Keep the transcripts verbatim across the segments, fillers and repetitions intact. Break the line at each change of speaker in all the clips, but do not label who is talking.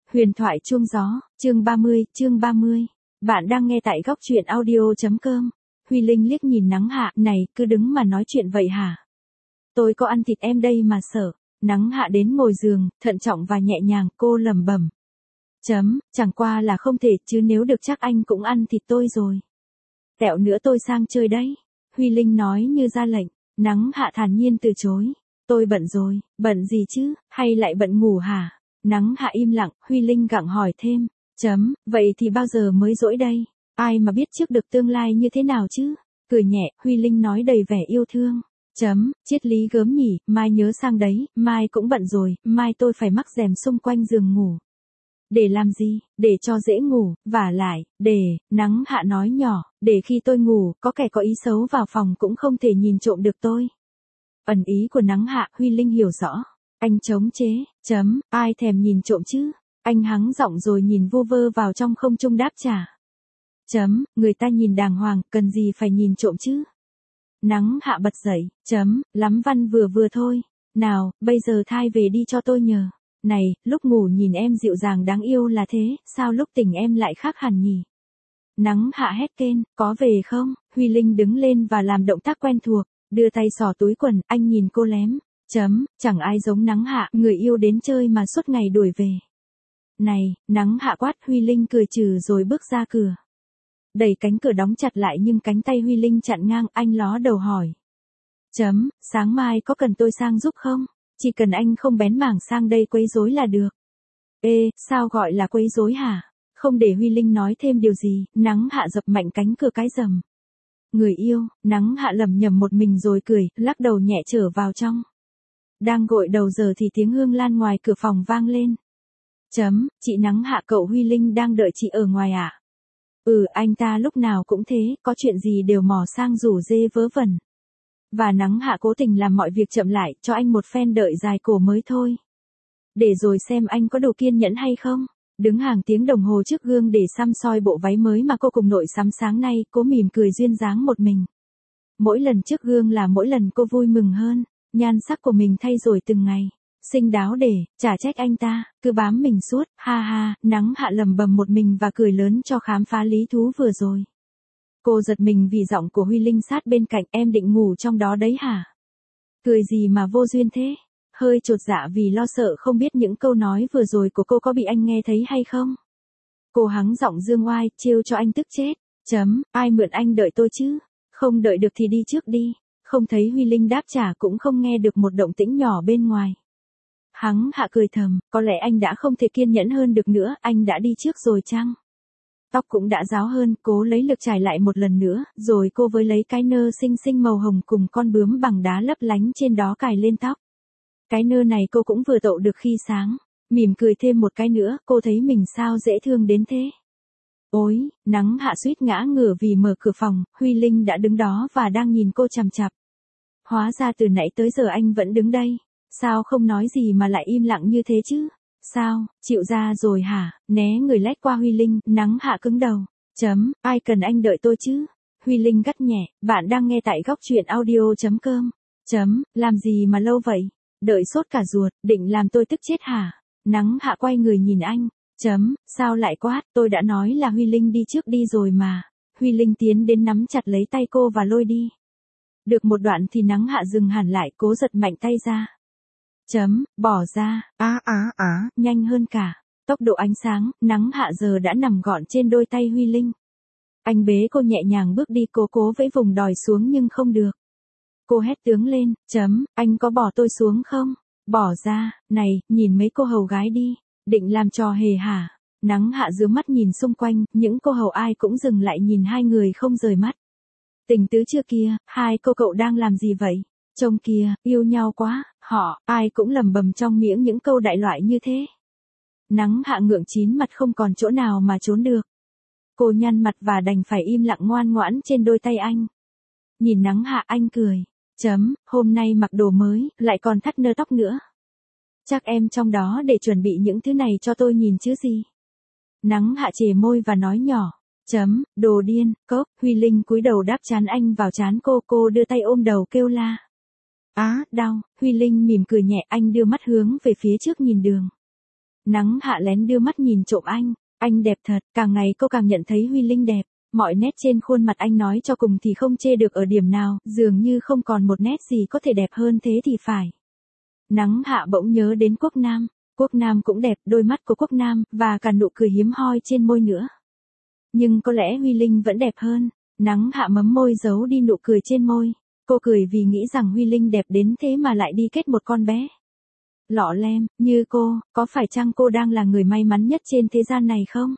Huyền thoại chuông gió, chương ba mươi, chương ba mươi. Bạn đang nghe tại góc truyện audio.com. Huy Linh liếc nhìn Nắng Hạ, này, cứ đứng mà nói chuyện vậy hả? Tôi có ăn thịt em đây mà sợ. Nắng Hạ đến ngồi giường, thận trọng và nhẹ nhàng, cô lẩm bẩm. Chấm, chẳng qua là không thể, chứ nếu được chắc anh cũng ăn thịt tôi rồi. Tẹo nữa tôi sang chơi đấy. Huy Linh nói như ra lệnh. Nắng Hạ thản nhiên từ chối. Tôi bận rồi, bận gì chứ, hay lại bận ngủ hả? Nắng Hạ im lặng, Huy Linh gặng hỏi thêm. Chấm, vậy thì bao giờ mới dỗi đây? Ai mà biết trước được tương lai như thế nào chứ? Cười nhẹ, Huy Linh nói đầy vẻ yêu thương. Chấm, triết lý gớm nhỉ, mai nhớ sang đấy, mai cũng bận rồi, mai tôi phải mắc rèm xung quanh giường ngủ. Để làm gì? Để cho dễ ngủ, vả lại, để, Nắng Hạ nói nhỏ, để khi tôi ngủ, có kẻ có ý xấu vào phòng cũng không thể nhìn trộm được tôi. Ẩn ý của Nắng Hạ, Huy Linh hiểu rõ. Anh chống chế, chấm, ai thèm nhìn trộm chứ? Anh hắng giọng rồi nhìn vu vơ vào trong không trung đáp trả. Chấm, người ta nhìn đàng hoàng, cần gì phải nhìn trộm chứ? Nắng Hạ bật dậy, chấm, lắm văn vừa vừa thôi. Nào, bây giờ thai về đi cho tôi nhờ. Này, lúc ngủ nhìn em dịu dàng đáng yêu là thế, sao lúc tỉnh em lại khác hẳn nhỉ? Nắng Hạ hét kên, có về không? Huy Linh đứng lên và làm động tác quen thuộc, đưa tay xỏ túi quần, anh nhìn cô lém. Chấm, chẳng ai giống Nắng Hạ, người yêu đến chơi mà suốt ngày đuổi về. Này, Nắng Hạ quát, Huy Linh cười trừ rồi bước ra cửa. Đẩy cánh cửa đóng chặt lại nhưng cánh tay Huy Linh chặn ngang, anh ló đầu hỏi. Chấm, sáng mai có cần tôi sang giúp không? Chỉ cần anh không bén mảng sang đây quấy rối là được. Ê, sao gọi là quấy rối hả? Không để Huy Linh nói thêm điều gì, Nắng Hạ dập mạnh cánh cửa cái rầm. Người yêu, Nắng Hạ lẩm nhẩm một mình rồi cười, lắc đầu nhẹ trở vào trong. Đang gội đầu giờ thì tiếng Hương Lan ngoài cửa phòng vang lên. Chấm, chị Nắng Hạ, cậu Huy Linh đang đợi chị ở ngoài ạ. À? Ừ, anh ta lúc nào cũng thế, có chuyện gì đều mò sang rủ dê vớ vẩn. Và Nắng Hạ cố tình làm mọi việc chậm lại, cho anh một phen đợi dài cổ mới thôi. Để rồi xem anh có đủ kiên nhẫn hay không. Đứng hàng tiếng đồng hồ trước gương để xăm soi bộ váy mới mà cô cùng nội sắm sáng nay, cô mỉm cười duyên dáng một mình. Mỗi lần trước gương là mỗi lần cô vui mừng hơn. Nhan sắc của mình thay rồi từng ngày. Xinh đáo để, chả trách anh ta, cứ bám mình suốt, ha ha, Nắng Hạ lầm bầm một mình và cười lớn cho khám phá lý thú vừa rồi. Cô giật mình vì giọng của Huy Linh sát bên cạnh, em định ngủ trong đó đấy hả? Cười gì mà vô duyên thế? Hơi chột dạ vì lo sợ không biết những câu nói vừa rồi của cô có bị anh nghe thấy hay không? Cô hắng giọng dương oai, trêu cho anh tức chết. Chấm, ai mượn anh đợi tôi chứ? Không đợi được thì đi trước đi. Không thấy Huy Linh đáp trả cũng không nghe được một động tĩnh nhỏ bên ngoài. Hắn Hạ cười thầm, có lẽ anh đã không thể kiên nhẫn hơn được nữa, anh đã đi trước rồi chăng? Tóc cũng đã ráo hơn, cố lấy lực trải lại một lần nữa, rồi cô với lấy cái nơ xinh xinh màu hồng cùng con bướm bằng đá lấp lánh trên đó cài lên tóc. Cái nơ này cô cũng vừa tậu được khi sáng, mỉm cười thêm một cái nữa, cô thấy mình sao dễ thương đến thế. Ôi, Nắng Hạ suýt ngã ngửa vì mở cửa phòng, Huy Linh đã đứng đó và đang nhìn cô chằm chằm. Hóa ra từ nãy tới giờ anh vẫn đứng đây. Sao không nói gì mà lại im lặng như thế chứ? Sao, chịu ra rồi hả? Né người lách qua Huy Linh, Nắng Hạ cứng đầu. Chấm, ai cần anh đợi tôi chứ? Huy Linh gắt nhẹ, bạn đang nghe tại góc truyện audio.com. Chấm, làm gì mà lâu vậy? Đợi sốt cả ruột, định làm tôi tức chết hả? Nắng Hạ quay người nhìn anh. Chấm, sao lại quát, tôi đã nói là Huy Linh đi trước đi rồi mà. Huy Linh tiến đến nắm chặt lấy tay cô và lôi đi. Được một đoạn thì Nắng Hạ dừng hẳn lại, cố giật mạnh tay ra. Chấm, bỏ ra, á á á, nhanh hơn cả. Tốc độ ánh sáng, Nắng Hạ giờ đã nằm gọn trên đôi tay Huy Linh. Anh bế cô nhẹ nhàng bước đi, cố cố vẫy vùng đòi xuống nhưng không được. Cô hét tướng lên, chấm, anh có bỏ tôi xuống không? Bỏ ra, này, nhìn mấy cô hầu gái đi, định làm trò hề hả? Nắng Hạ dưới mắt nhìn xung quanh, những cô hầu ai cũng dừng lại nhìn hai người không rời mắt. Tình tứ chưa kia, hai cô cậu đang làm gì vậy? Trông kia, yêu nhau quá, họ, ai cũng lầm bầm trong miệng những câu đại loại như thế. Nắng Hạ ngượng chín mặt không còn chỗ nào mà trốn được. Cô nhăn mặt và đành phải im lặng ngoan ngoãn trên đôi tay anh. Nhìn Nắng Hạ anh cười. Chấm, hôm nay mặc đồ mới, lại còn thắt nơ tóc nữa. Chắc em trong đó để chuẩn bị những thứ này cho tôi nhìn chứ gì. Nắng Hạ chề môi và nói nhỏ. Chấm, đồ điên, cốc, Huy Linh cúi đầu đáp trán anh vào trán cô, cô đưa tay ôm đầu kêu la. Á, đau, Huy Linh mỉm cười nhẹ, anh đưa mắt hướng về phía trước nhìn đường. Nắng hạ lén đưa mắt nhìn trộm anh, anh đẹp thật, càng ngày cô càng nhận thấy Huy Linh đẹp, mọi nét trên khuôn mặt anh nói cho cùng thì không chê được ở điểm nào, dường như không còn một nét gì có thể đẹp hơn thế thì phải. Nắng hạ bỗng nhớ đến Quốc Nam, Quốc Nam cũng đẹp, đôi mắt của Quốc Nam, và cả nụ cười hiếm hoi trên môi nữa. Nhưng có lẽ Huy Linh vẫn đẹp hơn, nắng hạ mấm môi giấu đi nụ cười trên môi, cô cười vì nghĩ rằng Huy Linh đẹp đến thế mà lại đi kết một con bé. Lọ lem, như cô, có phải chăng cô đang là người may mắn nhất trên thế gian này không?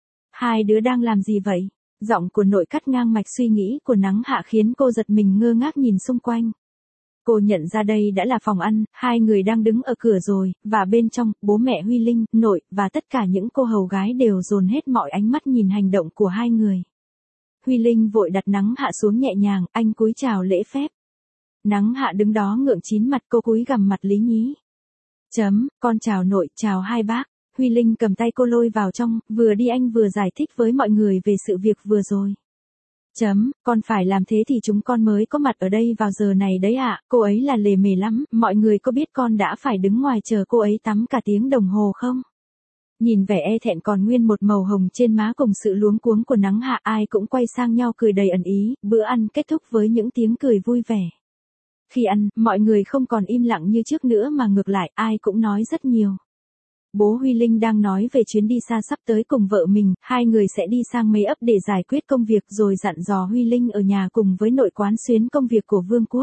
Hai đứa đang làm gì vậy? Giọng của nội cắt ngang mạch suy nghĩ của nắng hạ khiến cô giật mình ngơ ngác nhìn xung quanh. Cô nhận ra đây đã là phòng ăn, hai người đang đứng ở cửa rồi, và bên trong, bố mẹ Huy Linh, nội, và tất cả những cô hầu gái đều dồn hết mọi ánh mắt nhìn hành động của hai người. Huy Linh vội đặt nắng hạ xuống nhẹ nhàng, anh cúi chào lễ phép. Nắng hạ đứng đó ngượng chín mặt, cô cúi gằm mặt lý nhí. Chấm, con chào nội, chào hai bác. Huy Linh cầm tay cô lôi vào trong, vừa đi anh vừa giải thích với mọi người về sự việc vừa rồi. Chấm, con phải làm thế thì chúng con mới có mặt ở đây vào giờ này đấy ạ, à, cô ấy là lề mề lắm, mọi người có biết con đã phải đứng ngoài chờ cô ấy tắm cả tiếng đồng hồ không? Nhìn vẻ e thẹn còn nguyên một màu hồng trên má cùng sự luống cuống của nắng hạ, ai cũng quay sang nhau cười đầy ẩn ý, bữa ăn kết thúc với những tiếng cười vui vẻ. Khi ăn, mọi người không còn im lặng như trước nữa mà ngược lại, ai cũng nói rất nhiều. Bố Huy Linh đang nói về chuyến đi xa sắp tới cùng vợ mình, hai người sẽ đi sang mấy ấp để giải quyết công việc rồi dặn dò Huy Linh ở nhà cùng với nội quán xuyến công việc của Vương quốc.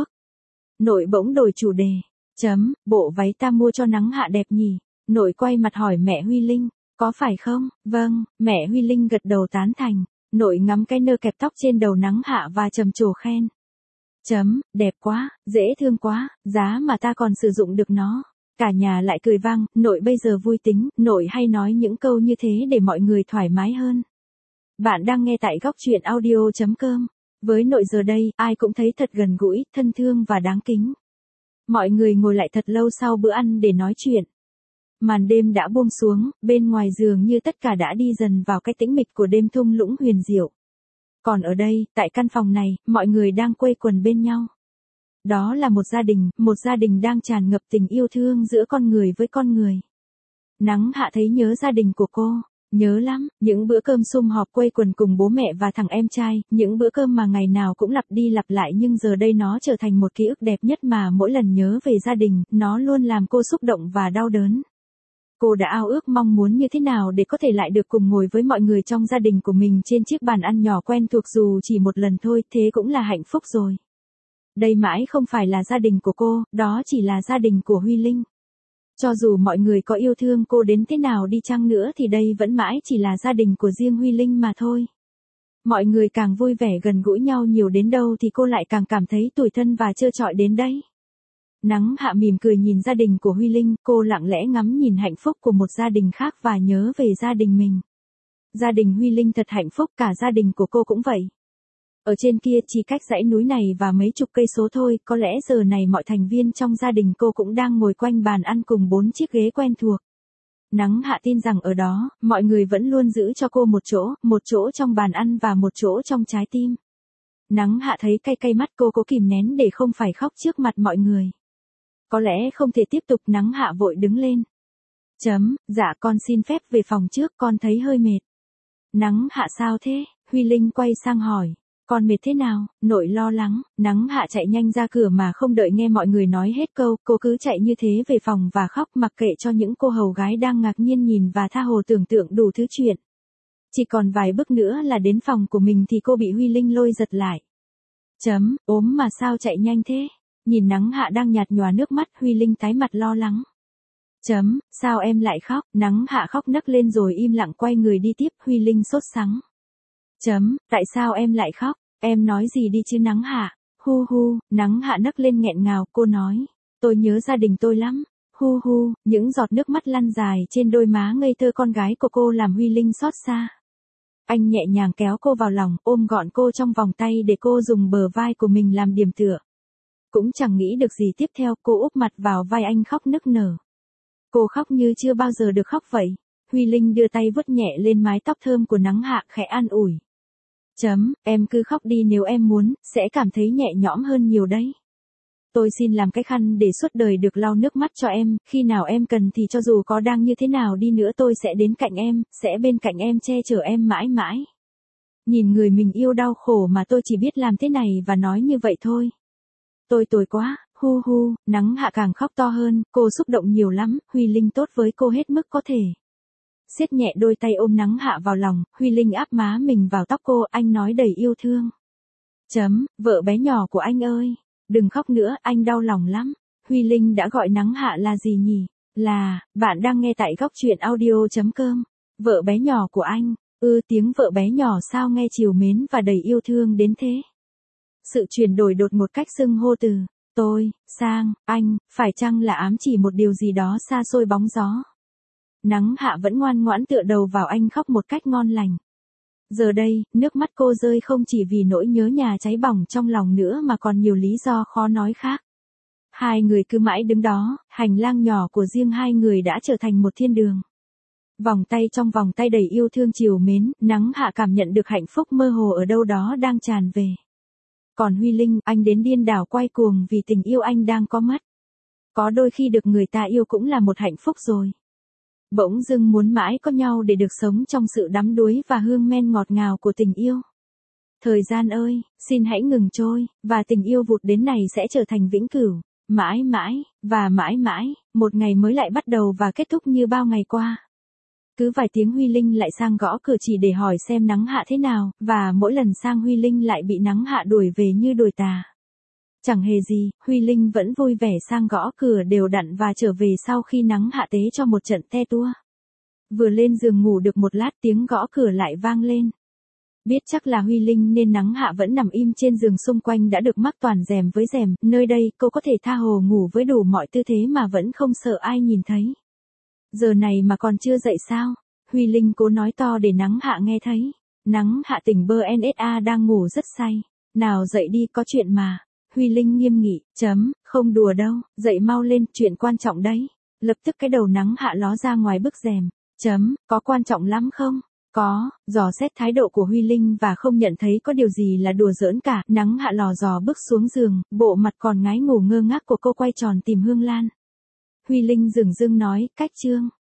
Nội bỗng đổi chủ đề. Chấm, bộ váy ta mua cho nắng hạ đẹp nhỉ? Nội quay mặt hỏi mẹ Huy Linh, có phải không? Vâng, mẹ Huy Linh gật đầu tán thành. Nội ngắm cái nơ kẹp tóc trên đầu nắng hạ và trầm trồ khen. Chấm, đẹp quá, dễ thương quá, giá mà ta còn sử dụng được nó. Cả nhà lại cười vang, nội bây giờ vui tính, nội hay nói những câu như thế để mọi người thoải mái hơn. Bạn đang nghe tại góc truyện audio chấm com. Với nội giờ đây, ai cũng thấy thật gần gũi, thân thương và đáng kính. Mọi người ngồi lại thật lâu sau bữa ăn để nói chuyện. Màn đêm đã buông xuống, bên ngoài giường như tất cả đã đi dần vào cái tĩnh mịch của đêm thung lũng huyền diệu. Còn ở đây, tại căn phòng này, mọi người đang quây quần bên nhau. Đó là một gia đình, một gia đình đang tràn ngập tình yêu thương giữa con người với con người. Nắng hạ thấy nhớ gia đình của cô, nhớ lắm, những bữa cơm sum họp quây quần cùng bố mẹ và thằng em trai, những bữa cơm mà ngày nào cũng lặp đi lặp lại nhưng giờ đây nó trở thành một ký ức đẹp nhất mà mỗi lần nhớ về gia đình, nó luôn làm cô xúc động và đau đớn. Cô đã ao ước mong muốn như thế nào để có thể lại được cùng ngồi với mọi người trong gia đình của mình trên chiếc bàn ăn nhỏ quen thuộc dù chỉ một lần thôi, thế cũng là hạnh phúc rồi. Đây mãi không phải là gia đình của cô, đó chỉ là gia đình của Huy Linh. Cho dù mọi người có yêu thương cô đến thế nào đi chăng nữa thì đây vẫn mãi chỉ là gia đình của riêng Huy Linh mà thôi. Mọi người càng vui vẻ gần gũi nhau nhiều đến đâu thì cô lại càng cảm thấy tủi thân và trơ trọi đến đấy. Nắng hạ mỉm cười nhìn gia đình của Huy Linh, cô lặng lẽ ngắm nhìn hạnh phúc của một gia đình khác và nhớ về gia đình mình. Gia đình Huy Linh thật hạnh phúc, cả gia đình của cô cũng vậy. Ở trên kia chỉ cách dãy núi này và mấy chục cây số thôi, có lẽ giờ này mọi thành viên trong gia đình cô cũng đang ngồi quanh bàn ăn cùng bốn chiếc ghế quen thuộc. Nắng hạ tin rằng ở đó, mọi người vẫn luôn giữ cho cô một chỗ, một chỗ trong bàn ăn và một chỗ trong trái tim. Nắng hạ thấy cay cay mắt, cô cố kìm nén để không phải khóc trước mặt mọi người. Có lẽ không thể tiếp tục, nắng hạ vội đứng lên. Chấm, dạ con xin phép về phòng trước, con thấy hơi mệt. Nắng hạ sao thế? Huy Linh quay sang hỏi. Con mệt thế nào? Nội lo lắng. Nắng hạ chạy nhanh ra cửa mà không đợi nghe mọi người nói hết câu, cô cứ chạy như thế về phòng và khóc mặc kệ cho những cô hầu gái đang ngạc nhiên nhìn và tha hồ tưởng tượng đủ thứ chuyện. Chỉ còn vài bước nữa là đến phòng của mình thì cô bị Huy Linh lôi giật lại. Chấm, ốm mà sao chạy nhanh thế? Nhìn nắng hạ đang nhạt nhòa nước mắt, Huy Linh tái mặt lo lắng. Chấm, sao em lại khóc? Nắng hạ khóc nấc lên rồi im lặng quay người đi tiếp, Huy Linh sốt sắng. Chấm, tại sao em lại khóc? Em nói gì đi chứ nắng hạ? Hu hu, nắng hạ nấc lên nghẹn ngào, cô nói. Tôi nhớ gia đình tôi lắm. Hu hu, những giọt nước mắt lăn dài trên đôi má ngây thơ con gái của cô làm Huy Linh xót xa. Anh nhẹ nhàng kéo cô vào lòng, ôm gọn cô trong vòng tay để cô dùng bờ vai của mình làm điểm tựa. Cũng chẳng nghĩ được gì tiếp theo, cô úp mặt vào vai anh khóc nức nở. Cô khóc như chưa bao giờ được khóc vậy. Huy Linh đưa tay vuốt nhẹ lên mái tóc thơm của nắng hạ, khẽ an ủi. Chấm, em cứ khóc đi, nếu em muốn, sẽ cảm thấy nhẹ nhõm hơn nhiều đấy. Tôi xin làm cái khăn để suốt đời được lau nước mắt cho em, khi nào em cần thì cho dù có đang như thế nào đi nữa tôi sẽ đến cạnh em, sẽ bên cạnh em che chở em mãi mãi. Nhìn người mình yêu đau khổ mà tôi chỉ biết làm thế này và nói như vậy thôi. Tôi tồi quá, hu hu, Nắng Hạ càng khóc to hơn, cô xúc động nhiều lắm, Huy Linh tốt với cô hết mức có thể. Siết nhẹ đôi tay ôm Nắng Hạ vào lòng, Huy Linh áp má mình vào tóc cô, anh nói đầy yêu thương. Chấm, vợ bé nhỏ của anh ơi, đừng khóc nữa, anh đau lòng lắm. Huy Linh đã gọi Nắng Hạ là gì nhỉ? Là, bạn đang nghe tại góc truyện audio.com. Vợ bé nhỏ của anh, ư tiếng vợ bé nhỏ sao nghe trìu mến và đầy yêu thương đến thế. Sự chuyển đổi đột một cách xưng hô từ tôi sang anh, phải chăng là ám chỉ một điều gì đó xa xôi bóng gió? Nắng Hạ vẫn ngoan ngoãn tựa đầu vào anh khóc một cách ngon lành. Giờ đây, nước mắt cô rơi không chỉ vì nỗi nhớ nhà cháy bỏng trong lòng nữa mà còn nhiều lý do khó nói khác. Hai người cứ mãi đứng đó, hành lang nhỏ của riêng hai người đã trở thành một thiên đường. Vòng tay trong vòng tay đầy yêu thương trìu mến, Nắng Hạ cảm nhận được hạnh phúc mơ hồ ở đâu đó đang tràn về. Còn Huy Linh, anh đến điên đảo quay cuồng vì tình yêu anh đang có mất. Có đôi khi được người ta yêu cũng là một hạnh phúc rồi. Bỗng dưng muốn mãi có nhau để được sống trong sự đắm đuối và hương men ngọt ngào của tình yêu. Thời gian ơi, xin hãy ngừng trôi, và tình yêu vụt đến này sẽ trở thành vĩnh cửu, mãi mãi, và mãi mãi, một ngày mới lại bắt đầu và kết thúc như bao ngày qua. Cứ vài tiếng Huy Linh lại sang gõ cửa chỉ để hỏi xem Nắng Hạ thế nào, và mỗi lần sang Huy Linh lại bị Nắng Hạ đuổi về như đuổi tà. Chẳng hề gì, Huy Linh vẫn vui vẻ sang gõ cửa đều đặn và trở về sau khi Nắng Hạ tế cho một trận te tua. Vừa lên giường ngủ được một lát tiếng gõ cửa lại vang lên. Biết chắc là Huy Linh nên Nắng Hạ vẫn nằm im trên giường, xung quanh đã được mắc toàn rèm với rèm, nơi đây cô có thể tha hồ ngủ với đủ mọi tư thế mà vẫn không sợ ai nhìn thấy. Giờ này mà còn chưa dậy sao? Huy Linh cố nói to để Nắng Hạ nghe thấy. Nắng Hạ tỉnh bơ en ét a đang ngủ rất say. Nào dậy đi, có chuyện mà. Huy Linh nghiêm nghị, chấm, không đùa đâu, dậy mau lên, chuyện quan trọng đấy. Lập tức cái đầu Nắng Hạ ló ra ngoài bức rèm. Chấm, có quan trọng lắm không? Có, dò xét thái độ của Huy Linh và không nhận thấy có điều gì là đùa giỡn cả. Nắng Hạ lò dò bước xuống giường, bộ mặt còn ngái ngủ ngơ ngác của cô quay tròn tìm Hương Lan. Huy Linh dửng dưng nói, cách Trương.